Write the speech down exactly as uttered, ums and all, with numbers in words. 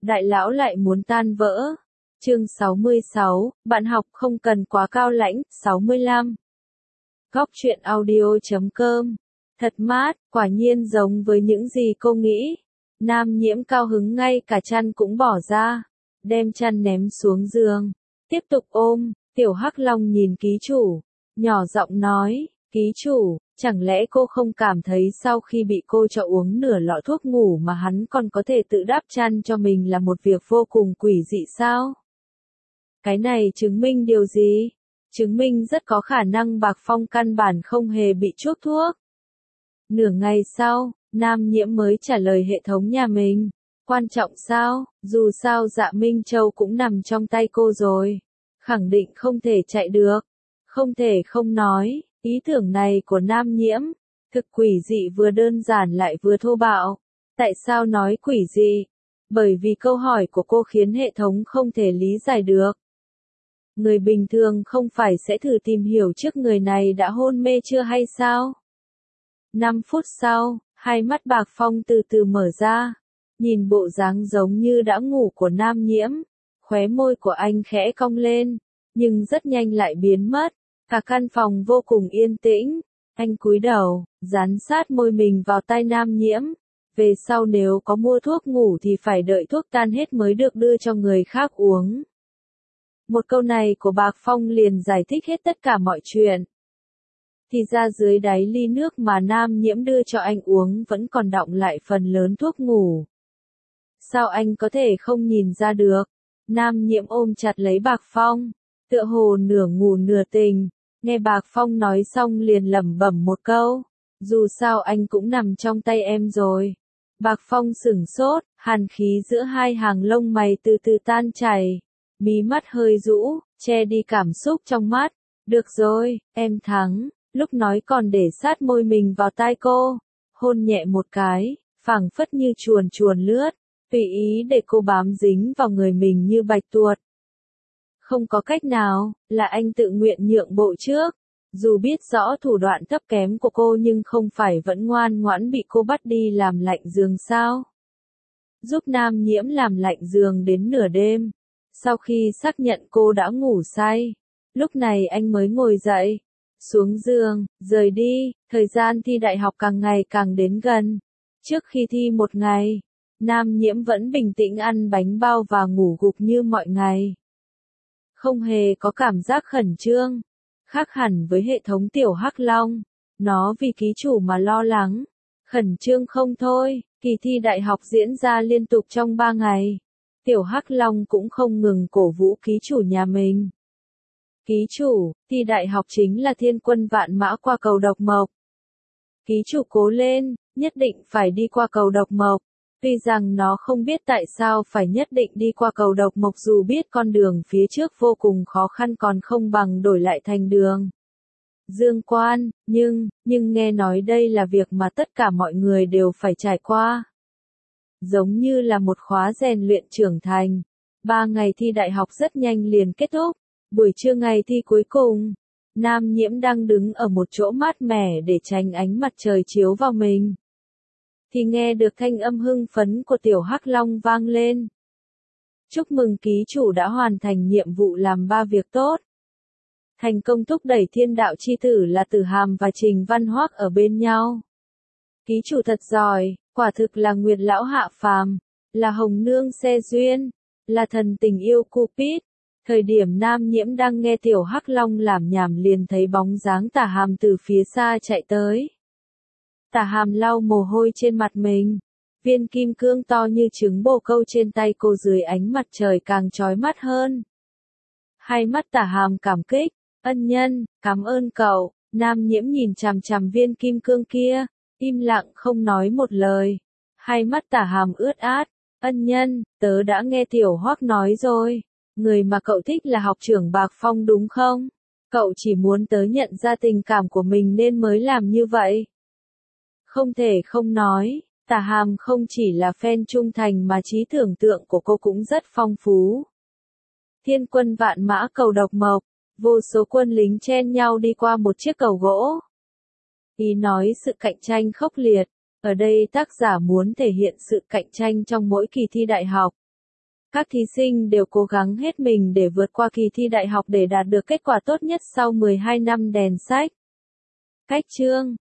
Đại lão lại muốn tan vỡ. Chương sáu mươi sáu, bạn học không cần quá cao lãnh. sáu mươi lăm. Góc truyện audio chấm com. Thật mát, quả nhiên giống với những gì cô nghĩ. Nam Nhiễm cao hứng ngay cả chăn cũng bỏ ra, đem chăn ném xuống giường, tiếp tục ôm. Tiểu Hắc Long nhìn ký chủ, nhỏ giọng nói, ký chủ, chẳng lẽ cô không cảm thấy sau khi bị cô cho uống nửa lọ thuốc ngủ mà hắn còn có thể tự đắp chăn cho mình là một việc vô cùng quỷ dị sao? Cái này chứng minh điều gì? Chứng minh rất có khả năng Bạc Phong căn bản không hề bị chuốc thuốc. Nửa ngày sau, Nam Nhiễm mới trả lời hệ thống nhà mình. Quan trọng sao, dù sao Dạ Minh Châu cũng nằm trong tay cô rồi. Khẳng định không thể chạy được. Không thể không nói, ý tưởng này của Nam Nhiễm, thực quỷ dị vừa đơn giản lại vừa thô bạo. Tại sao nói quỷ dị? Bởi vì câu hỏi của cô khiến hệ thống không thể lý giải được. Người bình thường không phải sẽ thử tìm hiểu trước người này đã hôn mê chưa hay sao? năm phút sau, hai mắt Bạc Phong từ từ mở ra. Nhìn bộ dáng giống như đã ngủ của Nam Nhiễm, khóe môi của anh khẽ cong lên, nhưng rất nhanh lại biến mất. Cả căn phòng vô cùng yên tĩnh. Anh cúi đầu, dán sát môi mình vào tai Nam Nhiễm. Về sau nếu có mua thuốc ngủ thì phải đợi thuốc tan hết mới được đưa cho người khác uống. Một câu này của Bạc Phong liền giải thích hết tất cả mọi chuyện. Thì ra dưới đáy ly nước mà Nam Nhiễm đưa cho anh uống vẫn còn đọng lại phần lớn thuốc ngủ. Sao anh có thể không nhìn ra được? Nam Nhiễm ôm chặt lấy Bạc Phong, tựa hồ nửa ngủ nửa tỉnh. Nghe Bạc Phong nói xong liền lẩm bẩm một câu, dù sao anh cũng nằm trong tay em rồi. Bạc Phong sửng sốt, hàn khí giữa hai hàng lông mày từ từ tan chảy, mí mắt hơi rũ, che đi cảm xúc trong mắt. Được rồi, em thắng. Lúc nói còn để sát môi mình vào tai cô, hôn nhẹ một cái, phảng phất như chuồn chuồn lướt, tùy ý để cô bám dính vào người mình như bạch tuộc. Không có cách nào, là anh tự nguyện nhượng bộ trước. Dù biết rõ thủ đoạn thấp kém của cô nhưng không phải vẫn ngoan ngoãn bị cô bắt đi làm lạnh giường sao? Giúp Nam Nhiễm làm lạnh giường đến nửa đêm. Sau khi xác nhận cô đã ngủ say, lúc này anh mới ngồi dậy, xuống giường, rời đi. Thời gian thi đại học càng ngày càng đến gần. Trước khi thi một ngày, Nam Nhiễm vẫn bình tĩnh ăn bánh bao và ngủ gục như mọi ngày. Không hề có cảm giác khẩn trương. Khác hẳn với hệ thống Tiểu Hắc Long, nó vì ký chủ mà lo lắng. Khẩn trương không thôi, kỳ thi đại học diễn ra liên tục trong ba ngày. Tiểu Hắc Long cũng không ngừng cổ vũ ký chủ nhà mình. Ký chủ, thi đại học chính là thiên quân vạn mã qua cầu độc mộc. Ký chủ cố lên, nhất định phải đi qua cầu độc mộc. Tuy rằng nó không biết tại sao phải nhất định đi qua cầu độc mộc dù biết con đường phía trước vô cùng khó khăn còn không bằng đổi lại thành đường Dương Quan, nhưng, nhưng nghe nói đây là việc mà tất cả mọi người đều phải trải qua. Giống như là một khóa rèn luyện trưởng thành. Ba ngày thi đại học rất nhanh liền kết thúc. Buổi trưa ngày thi cuối cùng, Nam Nhiễm đang đứng ở một chỗ mát mẻ để tránh ánh mặt trời chiếu vào mình. Thì nghe được thanh âm hưng phấn của Tiểu Hắc Long vang lên. Chúc mừng ký chủ đã hoàn thành nhiệm vụ làm ba việc tốt. Thành công thúc đẩy thiên đạo chi tử là Tử Hàm và Trình Văn Hoắc ở bên nhau. Ký chủ thật giỏi, quả thực là Nguyệt lão hạ phàm, là Hồng nương xe duyên, là thần tình yêu Cupid. Thời điểm Nam Nhiễm đang nghe Tiểu Hắc Long lảm nhảm liền thấy bóng dáng Tả Hàm từ phía xa chạy tới. Tả Hàm lau mồ hôi trên mặt mình. Viên kim cương to như trứng bồ câu trên tay cô dưới ánh mặt trời càng chói mắt hơn. Hai mắt Tả Hàm cảm kích, ân nhân, cảm ơn cậu. Nam Nhiễm nhìn chằm chằm viên kim cương kia, im lặng không nói một lời. Hai mắt Tả Hàm ướt át, ân nhân, tớ đã nghe Tiểu Hoắc nói rồi. Người mà cậu thích là học trưởng Bạc Phong đúng không? Cậu chỉ muốn tớ nhận ra tình cảm của mình nên mới làm như vậy. Không thể không nói, Tả Hàm không chỉ là fan trung thành mà trí tưởng tượng của cô cũng rất phong phú. Thiên quân vạn mã cầu độc mộc, vô số quân lính chen nhau đi qua một chiếc cầu gỗ. Ý nói sự cạnh tranh khốc liệt, ở đây tác giả muốn thể hiện sự cạnh tranh trong mỗi kỳ thi đại học. Các thí sinh đều cố gắng hết mình để vượt qua kỳ thi đại học để đạt được kết quả tốt nhất sau mười hai năm đèn sách. Cách chương